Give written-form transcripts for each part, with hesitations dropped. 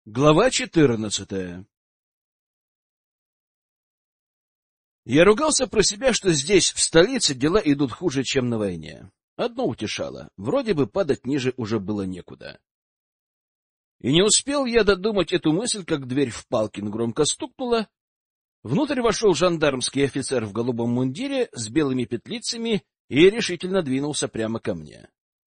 Глава 14. Я ругался про себя, что здесь, в столице, дела идут хуже, чем на войне. Одно утешало — вроде бы падать ниже уже было некуда. И не успел я додумать эту мысль, как дверь в Палкин громко стукнула. Внутрь вошел жандармский офицер в голубом мундире с белыми петлицами и решительно двинулся прямо ко мне.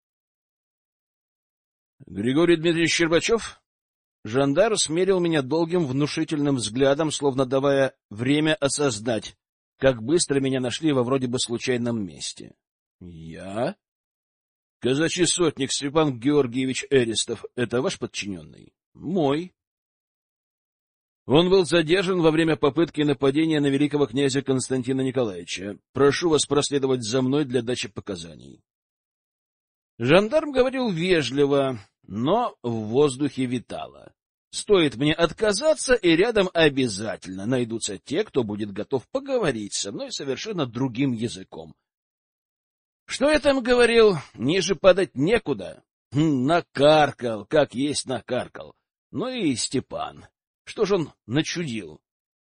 — Григорий Дмитриевич Щербачев? Жандар смерил меня долгим внушительным взглядом, словно давая время осознать, как быстро меня нашли во вроде бы случайном месте. — Я? — Казачий сотник Степан Георгиевич Эристов. Это ваш подчиненный? — Мой. Он был задержан во время попытки нападения на великого князя Константина Николаевича. Прошу вас проследовать за мной для дачи показаний. Жандарм говорил вежливо, но в воздухе витало. Стоит мне отказаться, и рядом обязательно найдутся те, кто будет готов поговорить со мной совершенно другим языком. Что я там говорил? Ниже падать некуда. Накаркал, как есть накаркал. Ну и Степан. Что же он начудил?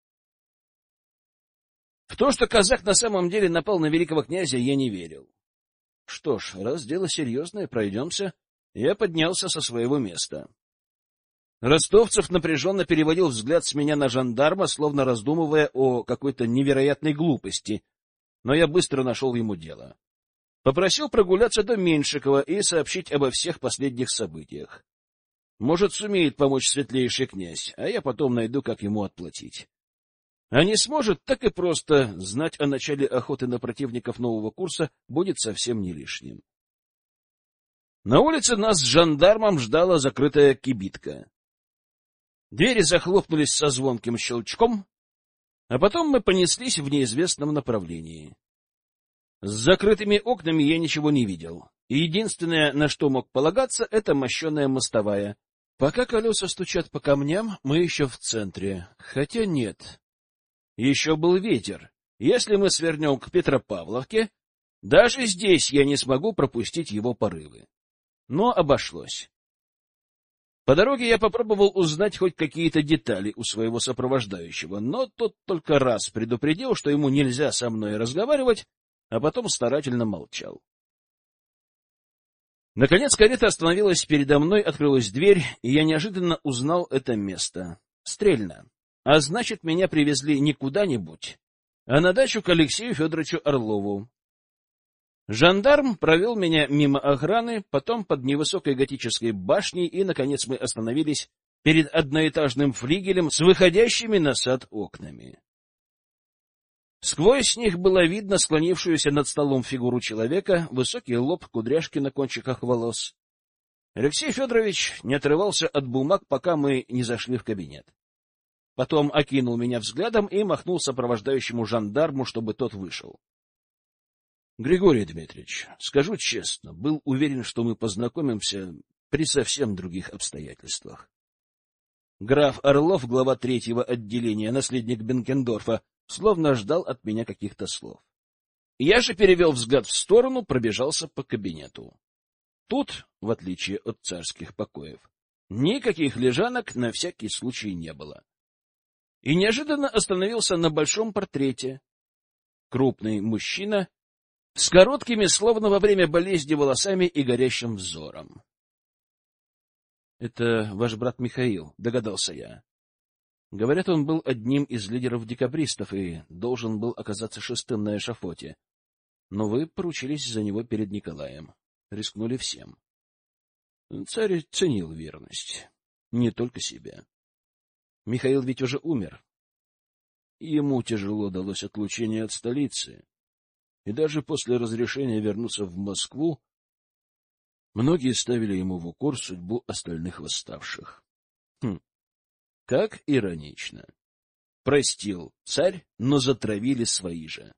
В то, что казак на самом деле напал на великого князя, я не верил. Что ж, раз дело серьезное, пройдемся. Я поднялся со своего места. Ростовцев напряженно переводил взгляд с меня на жандарма, словно раздумывая о какой-то невероятной глупости, но я быстро нашел ему дело. Попросил прогуляться до Меньшикова и сообщить обо всех последних событиях. Может, сумеет помочь светлейший князь, а я потом найду, как ему отплатить. А не сможет, так и просто знать о начале охоты на противников нового курса будет совсем не лишним. На улице нас с жандармом ждала закрытая кибитка. Двери захлопнулись со звонким щелчком, а потом мы понеслись в неизвестном направлении. С закрытыми окнами я ничего не видел, и единственное, на что мог полагаться, — это мощеная мостовая. Пока колеса стучат по камням, мы еще в центре, хотя нет. Еще был ветер. Если мы свернем к Петропавловке, даже здесь я не смогу пропустить его порывы. Но обошлось. По дороге я попробовал узнать хоть какие-то детали у своего сопровождающего, но тот только раз предупредил, что ему нельзя со мной разговаривать, а потом старательно молчал. Наконец карета остановилась передо мной, открылась дверь, и я неожиданно узнал это место. Стрельна. А значит, меня привезли не куда-нибудь, а на дачу к Алексею Федоровичу Орлову. Жандарм провел меня мимо охраны, потом под невысокой готической башней, и, наконец, мы остановились перед одноэтажным флигелем с выходящими на сад окнами. Сквозь них было видно склонившуюся над столом фигуру человека, высокий лоб, кудряшки на кончиках волос. Алексей Федорович не отрывался от бумаг, пока мы не зашли в кабинет. Потом окинул меня взглядом и махнул сопровождающему жандарму, чтобы тот вышел. — Григорий Дмитриевич, скажу честно, был уверен, что мы познакомимся при совсем других обстоятельствах. Граф Орлов, глава 3-го отделения, наследник Бенкендорфа, словно ждал от меня каких-то слов. Я же перевел взгляд в сторону, пробежался по кабинету. Тут, в отличие от царских покоев, никаких лежанок на всякий случай не было. И неожиданно остановился на большом портрете. Крупный мужчина с короткими, словно во время болезни, волосами и горящим взором. — Это ваш брат Михаил, — догадался я. Говорят, он был одним из лидеров декабристов и должен был оказаться шестым на эшафоте. Но вы поручились за него перед Николаем. Рискнули всем. Царь ценил верность. Не только себя. Михаил ведь уже умер. Ему тяжело далось отлучение от столицы. И даже после разрешения вернуться в Москву многие ставили ему в укор судьбу остальных восставших. Как иронично. Простил царь, но затравили свои же.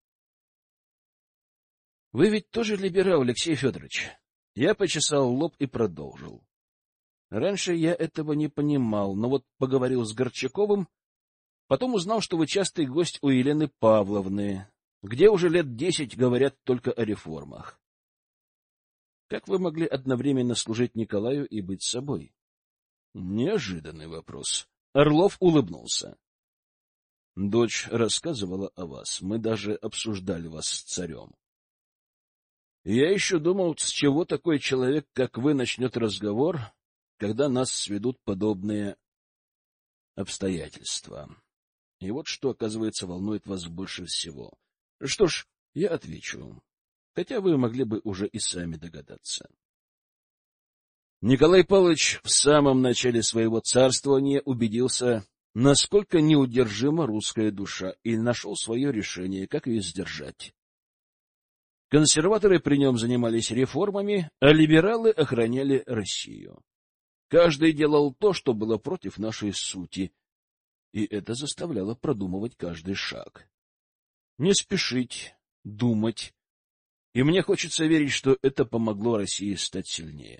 — Вы ведь тоже либерал, Алексей Федорович. Я почесал лоб и продолжил. Раньше я этого не понимал, но вот поговорил с Горчаковым, потом узнал, что вы частый гость у Елены Павловны, где уже лет 10 говорят только о реформах. Как вы могли одновременно служить Николаю и быть собой? Неожиданный вопрос. Орлов улыбнулся. Дочь рассказывала о вас. Мы даже обсуждали вас с царем. Я еще думал, с чего такой человек, как вы, начнет разговор, когда нас сведут подобные обстоятельства. И вот что, оказывается, волнует вас больше всего. Что ж, я отвечу, хотя вы могли бы уже и сами догадаться. Николай Павлович в самом начале своего царствования убедился, насколько неудержима русская душа, и нашел свое решение, как ее сдержать. Консерваторы при нем занимались реформами, а либералы охраняли Россию. Каждый делал то, что было против нашей сути, и это заставляло продумывать каждый шаг. Не спешить, думать. И мне хочется верить, что это помогло России стать сильнее.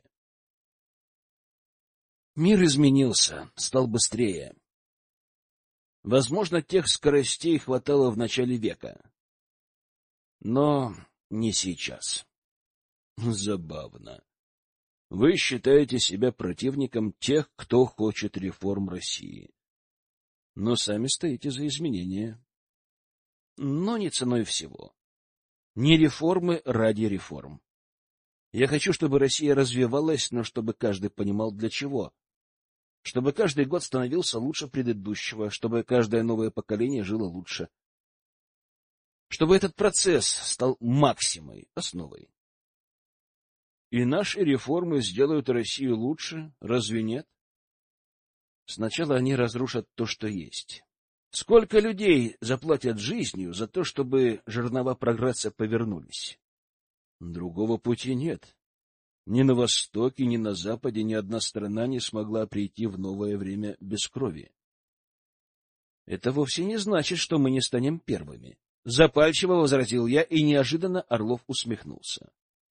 Мир изменился, стал быстрее. Возможно, тех скоростей хватало в начале века. Но не сейчас. Забавно. Вы считаете себя противником тех, кто хочет реформ России. Но сами стоите за изменения. Но не ценой всего. Не реформы ради реформ. Я хочу, чтобы Россия развивалась, но чтобы каждый понимал, для чего. Чтобы каждый год становился лучше предыдущего, чтобы каждое новое поколение жило лучше. Чтобы этот процесс стал максимой, основой. И наши реформы сделают Россию лучше, разве нет? Сначала они разрушат то, что есть. Сколько людей заплатят жизнью за то, чтобы жернова прогресса повернулись? Другого пути нет. Ни на Востоке, ни на Западе ни одна страна не смогла прийти в новое время без крови. Это вовсе не значит, что мы не станем первыми. Запальчиво возразил я, и неожиданно Орлов усмехнулся.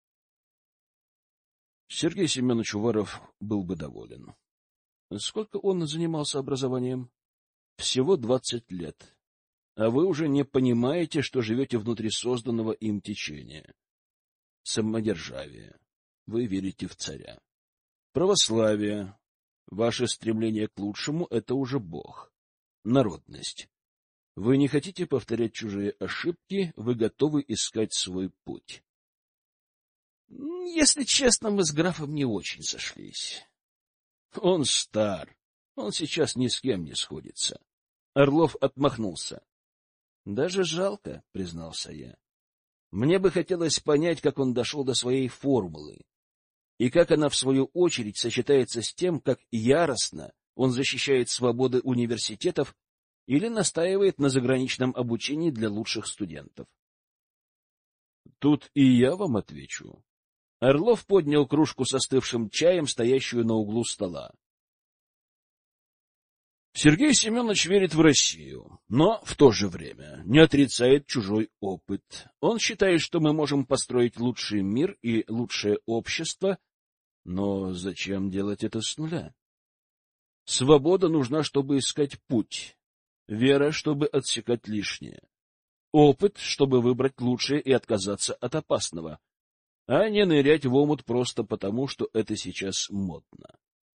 Сергей Семенович Уваров был бы доволен. Сколько он занимался образованием? Всего 20 лет. А вы уже не понимаете, что живете внутри созданного им течения. Самодержавие. Вы верите в царя. Православие. Ваше стремление к лучшему — это уже Бог. Народность. Вы не хотите повторять чужие ошибки, вы готовы искать свой путь. Если честно, мы с графом не очень сошлись. Он стар, он сейчас ни с кем не сходится. Орлов отмахнулся. Даже жалко, признался я. Мне бы хотелось понять, как он дошел до своей формулы, и как она, в свою очередь, сочетается с тем, как яростно он защищает свободы университетов или настаивает на заграничном обучении для лучших студентов. Тут и я вам отвечу. Орлов поднял кружку с остывшим чаем, стоящую на углу стола. Сергей Семенович верит в Россию, но в то же время не отрицает чужой опыт. Он считает, что мы можем построить лучший мир и лучшее общество, но зачем делать это с нуля? Свобода нужна, чтобы искать путь, вера, чтобы отсекать лишнее, опыт, чтобы выбрать лучшее и отказаться от опасного, а не нырять в омут просто потому, что это сейчас модно.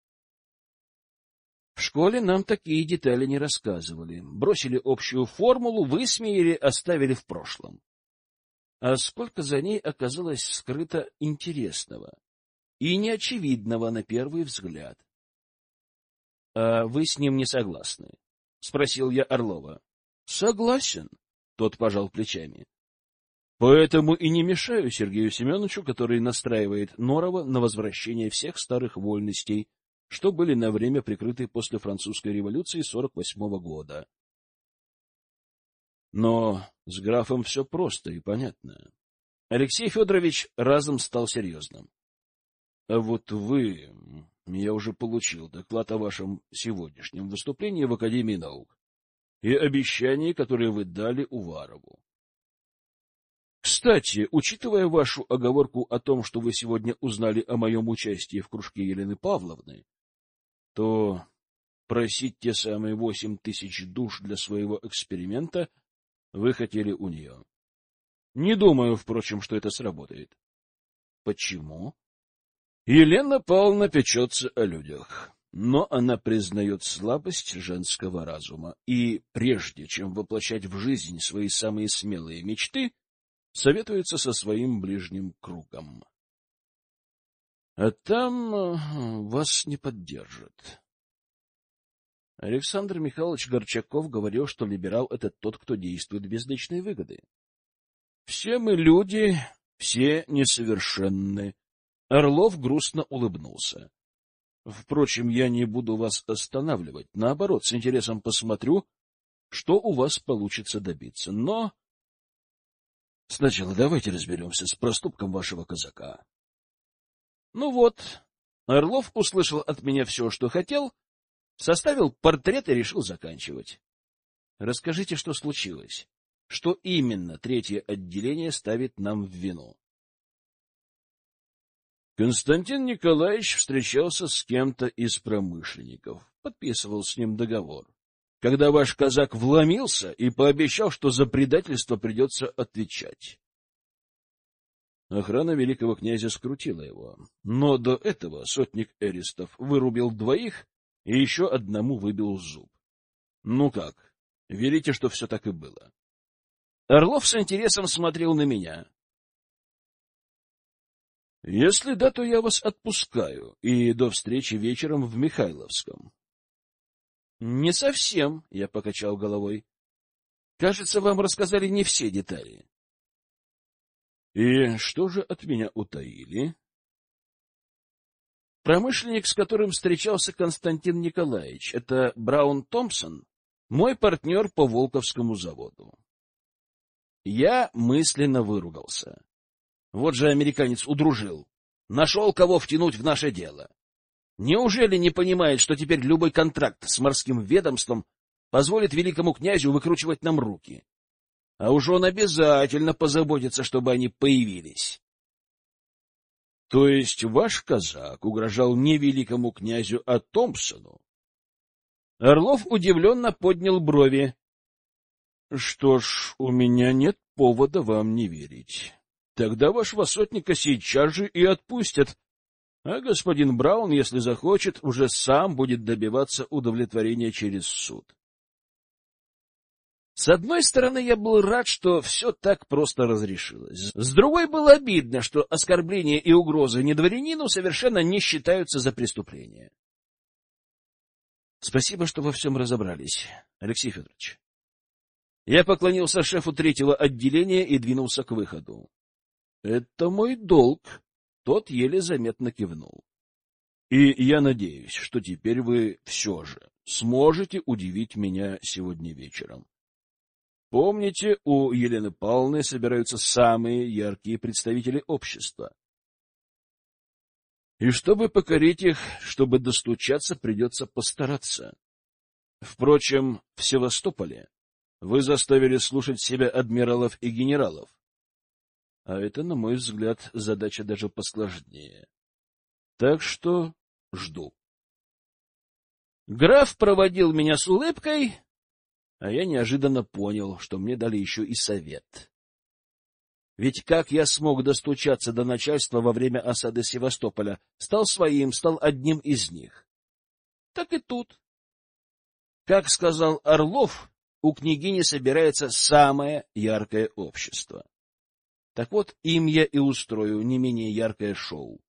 В школе нам такие детали не рассказывали. Бросили общую формулу, высмеяли, оставили в прошлом. А сколько за ней оказалось скрыто интересного и неочевидного на первый взгляд. — А вы с ним не согласны? — спросил я Орлова. — Согласен, — тот пожал плечами. — Поэтому и не мешаю Сергею Семеновичу, который настраивает Норова на возвращение всех старых вольностей, что были на время прикрыты после французской революции 48-го года. Но с графом все просто и понятно. Алексей Федорович разом стал серьезным. — А вот вы... Я уже получил доклад о вашем сегодняшнем выступлении в Академии наук и обещании, которое вы дали Уварову. Кстати, учитывая вашу оговорку о том, что вы сегодня узнали о моем участии в кружке Елены Павловны, то просить те самые 8000 душ для своего эксперимента вы хотели у нее. Не думаю, впрочем, что это сработает. Почему? Елена Павловна печется о людях. но она признает слабость женского разума и, прежде чем воплощать в жизнь свои самые смелые мечты, советуется со своим ближним кругом. А там вас не поддержат. Александр Михайлович Горчаков говорил, что либерал — это тот, кто действует без личной выгоды. Все мы люди, все несовершенны. Орлов грустно улыбнулся. Впрочем, я не буду вас останавливать. Наоборот, с интересом посмотрю, что у вас получится добиться. Но сначала давайте разберемся с проступком вашего казака. Ну вот, Орлов услышал от меня все, что хотел, составил портрет и решил заканчивать. Расскажите, что случилось. Что именно третье отделение ставит нам в вину? Константин Николаевич встречался с кем-то из промышленников, подписывал с ним договор. Когда ваш казак вломился и пообещал, что за предательство придется отвечать. Охрана великого князя скрутила его, но до этого сотник Эристов вырубил 2 и еще одному выбил зуб. Ну как, верите, что все так и было? Орлов с интересом смотрел на меня. Если да, то я вас отпускаю, и до встречи вечером в Михайловском. Не совсем, я покачал головой. Кажется, вам рассказали не все детали. И что же от меня утаили? Промышленник, с которым встречался Константин Николаевич, это Браун Томпсон, мой партнер по Волковскому заводу. Я мысленно выругался. Вот же американец удружил. Нашел, кого втянуть в наше дело. Неужели не понимает, что теперь любой контракт с морским ведомством позволит великому князю выкручивать нам руки? А уж он обязательно позаботится, чтобы они появились. То есть ваш казак угрожал не великому князю, а Томпсону? Орлов удивленно поднял брови. Что ж, у меня нет повода вам не верить. Тогда вашего сотника сейчас же и отпустят, а господин Браун, если захочет, уже сам будет добиваться удовлетворения через суд. С одной стороны, я был рад, что все так просто разрешилось. С другой, было обидно, что оскорбления и угрозы недворянину совершенно не считаются за преступление. Спасибо, что во всем разобрались, Алексей Федорович. Я поклонился шефу 3-го отделения и двинулся к выходу. Это мой долг. Тот еле заметно кивнул. И я надеюсь, что теперь вы все же сможете удивить меня сегодня вечером. Помните, у Елены Павловны собираются самые яркие представители общества. И чтобы покорить их, чтобы достучаться, придется постараться. Впрочем, в Севастополе вы заставили слушать себя адмиралов и генералов. А это, на мой взгляд, задача даже посложнее. Так что жду. Граф проводил меня с улыбкой, а я неожиданно понял, что мне дали еще и совет. Ведь как я смог достучаться до начальства во время осады Севастополя? Стал своим, стал одним из них. Так и тут. Как сказал Орлов, у княгини собирается самое яркое общество. Так вот, им я и устрою не менее яркое шоу.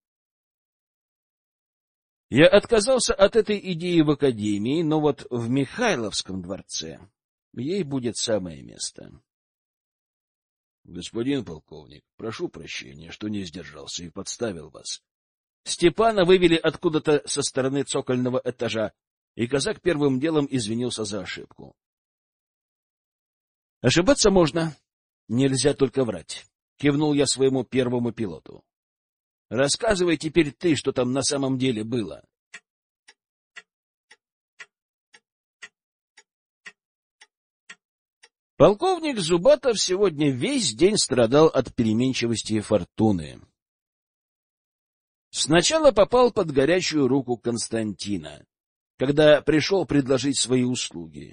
Я отказался от этой идеи в академии, но вот в Михайловском дворце ей будет самое место. Господин полковник, прошу прощения, что не сдержался и подставил вас. Степана вывели откуда-то со стороны цокольного этажа, и казак первым делом извинился за ошибку. Ошибаться можно, нельзя только врать. Кивнул я своему первому пилоту. Рассказывай теперь ты, что там на самом деле было. Полковник Зубатов сегодня весь день страдал от переменчивости фортуны. Сначала попал под горячую руку Константина, когда пришел предложить свои услуги.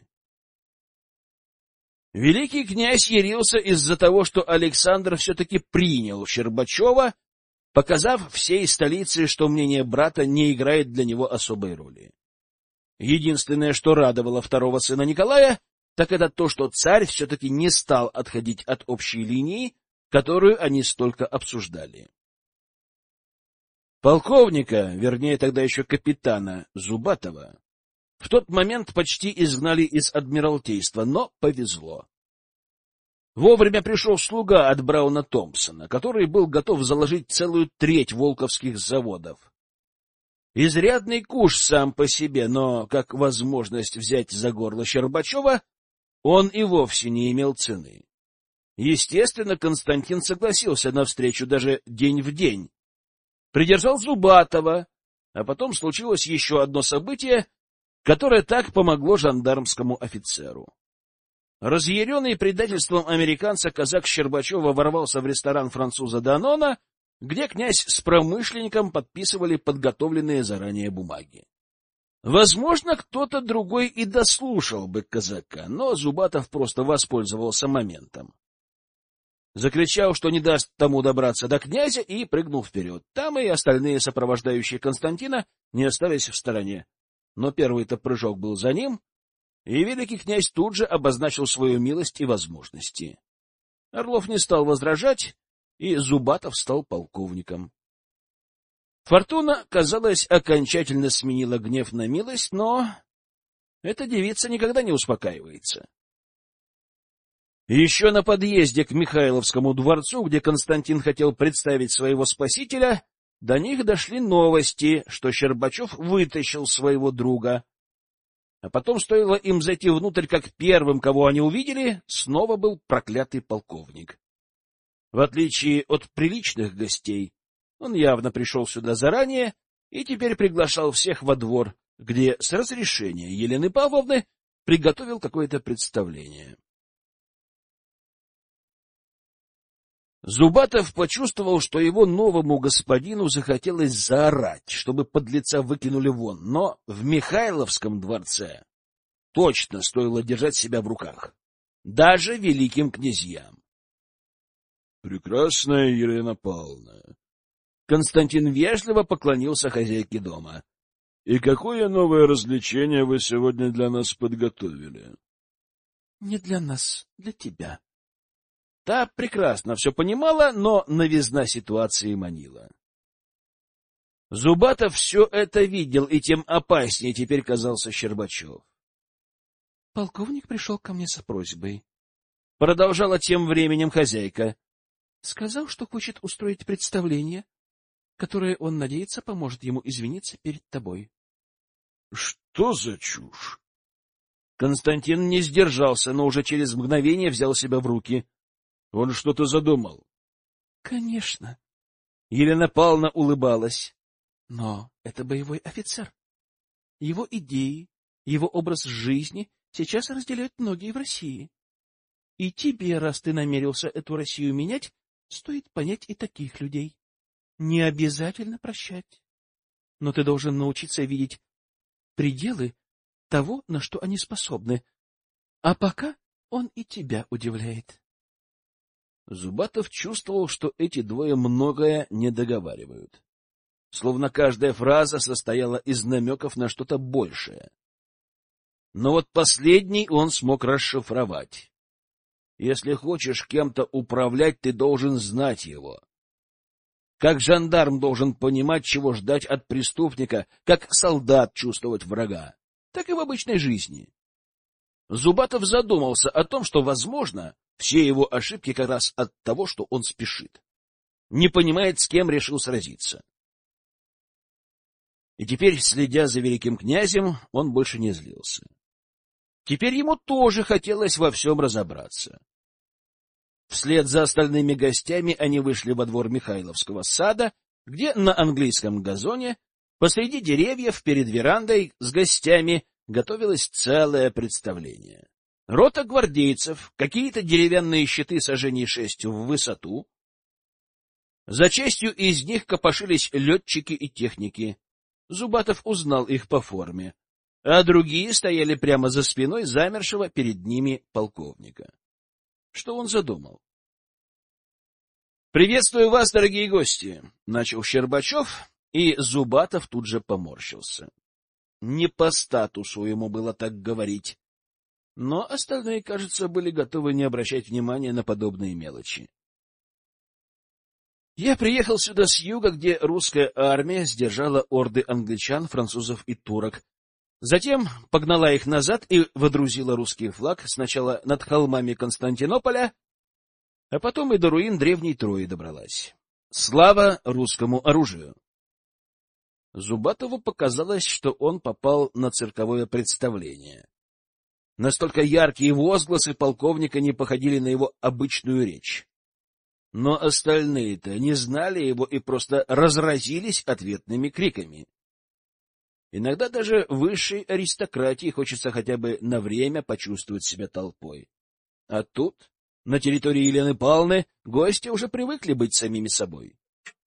Великий князь ярился из-за того, что Александр все-таки принял Щербачева показав всей столице, что мнение брата не играет для него особой роли. Единственное, что радовало второго сына Николая, так это то, что царь все-таки не стал отходить от общей линии, которую они столько обсуждали. Полковника, вернее тогда еще капитана Зубатова, в тот момент почти изгнали из Адмиралтейства, но повезло. Вовремя пришел слуга от Брауна Томпсона, который был готов заложить целую треть волковских заводов. Изрядный куш сам по себе, но как возможность взять за горло Щербачева он и вовсе не имел цены. Естественно, Константин согласился на встречу даже день в день. Придержал Зубатова, а потом случилось еще одно событие, которое так помогло жандармскому офицеру. Разъяренный предательством американца казак Щербачева ворвался в ресторан француза Данона, где князь с промышленником подписывали подготовленные заранее бумаги. Возможно, кто-то другой и дослушал бы казака, но Зубатов просто воспользовался моментом. Закричал, что не даст тому добраться до князя, и прыгнул вперед. Там и остальные сопровождающие Константина не остались в стороне. Но первый-то прыжок был за ним, и великий князь тут же обозначил свою милость и возможности. Орлов не стал возражать, и Зубатов стал полковником. Фортуна, казалось, окончательно сменила гнев на милость, но эта девица никогда не успокаивается. Еще на подъезде к Михайловскому дворцу, где Константин хотел представить своего спасителя, до них дошли новости, что Щербачев вытащил своего друга. А потом, стоило им зайти внутрь, как первым, кого они увидели, снова был проклятый полковник. В отличие от приличных гостей, он явно пришел сюда заранее и теперь приглашал всех во двор, где с разрешения Елены Павловны приготовил какое-то представление. Зубатов почувствовал, что его новому господину захотелось заорать, чтобы подлеца выкинули вон, но в Михайловском дворце точно стоило держать себя в руках, даже великим князьям. — Прекрасная Елена Павловна! Константин вежливо поклонился хозяйке дома. — И какое новое развлечение вы сегодня для нас подготовили? — Не для нас, для тебя. Та прекрасно все понимала, но новизна ситуации манила. Зубатов все это видел, и тем опаснее теперь казался Щербачев. — Полковник пришел ко мне с просьбой. Продолжала тем временем хозяйка. Сказал, что хочет устроить представление, которое, он надеется, поможет ему извиниться перед тобой. — Что за чушь? Константин не сдержался, но уже через мгновение взял себя в руки. Он что-то задумал. — Конечно. Елена Павловна улыбалась. Но это боевой офицер. Его идеи, его образ жизни сейчас разделяют многие в России. И тебе, раз ты намерился эту Россию менять, стоит понять и таких людей. Не обязательно прощать. Но ты должен научиться видеть пределы того, на что они способны. А пока он и тебя удивляет. Зубатов чувствовал, что эти двое многое не договаривают. Словно каждая фраза состояла из намеков на что-то большее. Но вот последний он смог расшифровать. Если хочешь кем-то управлять, ты должен знать его. Как жандарм должен понимать, чего ждать от преступника, как солдат чувствовать врага, так и в обычной жизни. Зубатов задумался о том, что, возможно, все его ошибки как раз от того, что он спешит, не понимает, с кем решил сразиться. И теперь, следя за великим князем, он больше не злился. Теперь ему тоже хотелось во всем разобраться. Вслед за остальными гостями они вышли во двор Михайловского сада, где на английском газоне, посреди деревьев, перед верандой с гостями, готовилось целое представление. Рота гвардейцев, какие-то деревянные щиты саженей 6 в высоту. За частью из них копошились летчики и техники. Зубатов узнал их по форме, а другие стояли прямо за спиной замершего перед ними полковника. Что он задумал? Приветствую вас, дорогие гости, начал Щербачев, и Зубатов тут же поморщился. Не по статусу ему было так говорить, но остальные, кажется, были готовы не обращать внимания на подобные мелочи. Я приехал сюда с юга, где русская армия сдержала орды англичан, французов и турок. Затем погнала их назад и водрузила русский флаг сначала над холмами Константинополя, а потом и до руин древней Трои добралась. Слава русскому оружию! Зубатову показалось, что он попал на цирковое представление. Настолько яркие возгласы полковника не походили на его обычную речь. Но остальные-то не знали его и просто разразились ответными криками. Иногда даже высшей аристократии хочется хотя бы на время почувствовать себя толпой. А тут, на территории Елены Павловны, гости уже привыкли быть самими собой.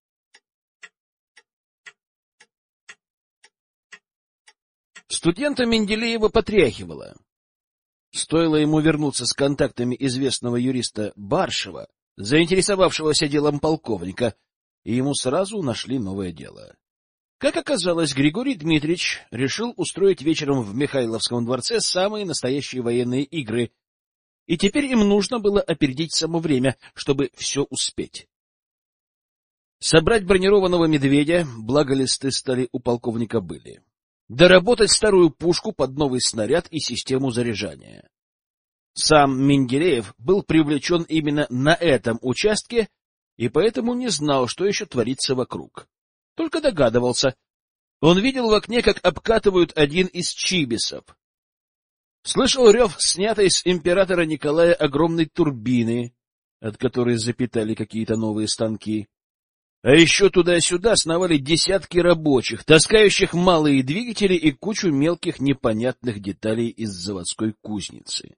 Студента Менделеева потряхивало. Стоило ему вернуться с контактами известного юриста Баршева, заинтересовавшегося делом полковника, и ему сразу нашли новое дело. Как оказалось, Григорий Дмитриевич решил устроить вечером в Михайловском дворце самые настоящие военные игры, и теперь им нужно было опередить само время, чтобы все успеть. Собрать бронированного медведя, благо листы стали у полковника были. Доработать старую пушку под новый снаряд и систему заряжания. Сам Менделеев был привлечен именно на этом участке и поэтому не знал, что еще творится вокруг. Только догадывался. Он видел в окне, как обкатывают один из чибисов. Слышал рев снятой с императора Николая огромной турбины, от которой запитали какие-то новые станки. А еще туда-сюда сновали десятки рабочих, таскающих малые двигатели и кучу мелких непонятных деталей из заводской кузницы.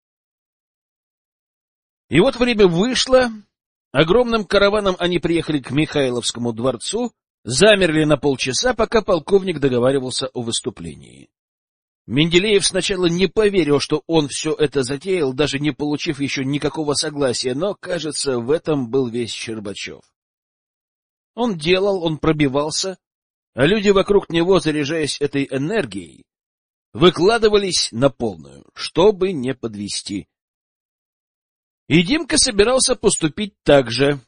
И вот время вышло, огромным караваном они приехали к Михайловскому дворцу, замерли на полчаса, пока полковник договаривался о выступлении. Менделеев сначала не поверил, что он все это затеял, даже не получив еще никакого согласия, но, кажется, в этом был весь Щербачев. Он делал, он пробивался, а люди вокруг него, заряжаясь этой энергией, выкладывались на полную, чтобы не подвести. И Димка собирался поступить так же.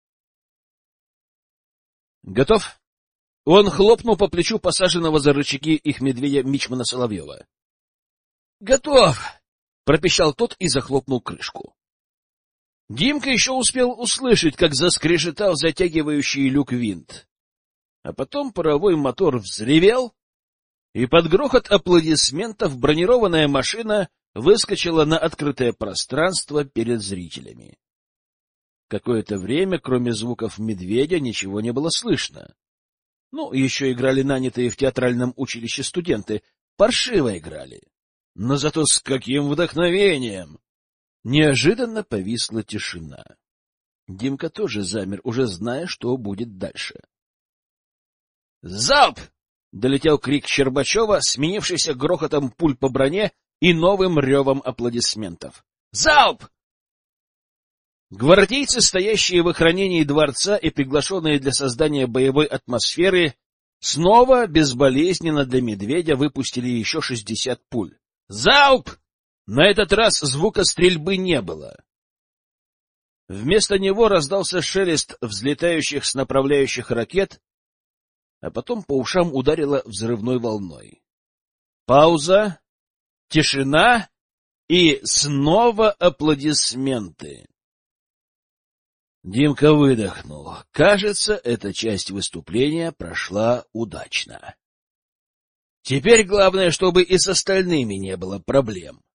«Готов?» Он хлопнул по плечу посаженного за рычаги их медведя мичмана Соловьева. «Готов!» — пропищал тот и захлопнул крышку. Димка еще успел услышать, как заскрежетал затягивающий люк винт. А потом паровой мотор взревел, и под грохот аплодисментов бронированная машина выскочила на открытое пространство перед зрителями. Какое-то время, кроме звуков медведя, ничего не было слышно. Ну, еще играли нанятые в театральном училище студенты. Паршиво играли. Но зато с каким вдохновением! Неожиданно повисла тишина. Димка тоже замер, уже зная, что будет дальше. «Залп!» — долетел крик Щербачева, сменившийся грохотом пуль по броне и новым ревом аплодисментов. «Залп!» Гвардейцы, стоящие в охранении дворца и приглашенные для создания боевой атмосферы, снова безболезненно для медведя выпустили еще 60 пуль. «Залп!» На этот раз звука стрельбы не было. Вместо него раздался шелест взлетающих с направляющих ракет, а потом по ушам ударило взрывной волной. Пауза, тишина и снова аплодисменты. Димка выдохнул. Кажется, эта часть выступления прошла удачно. Теперь главное, чтобы и с остальными не было проблем.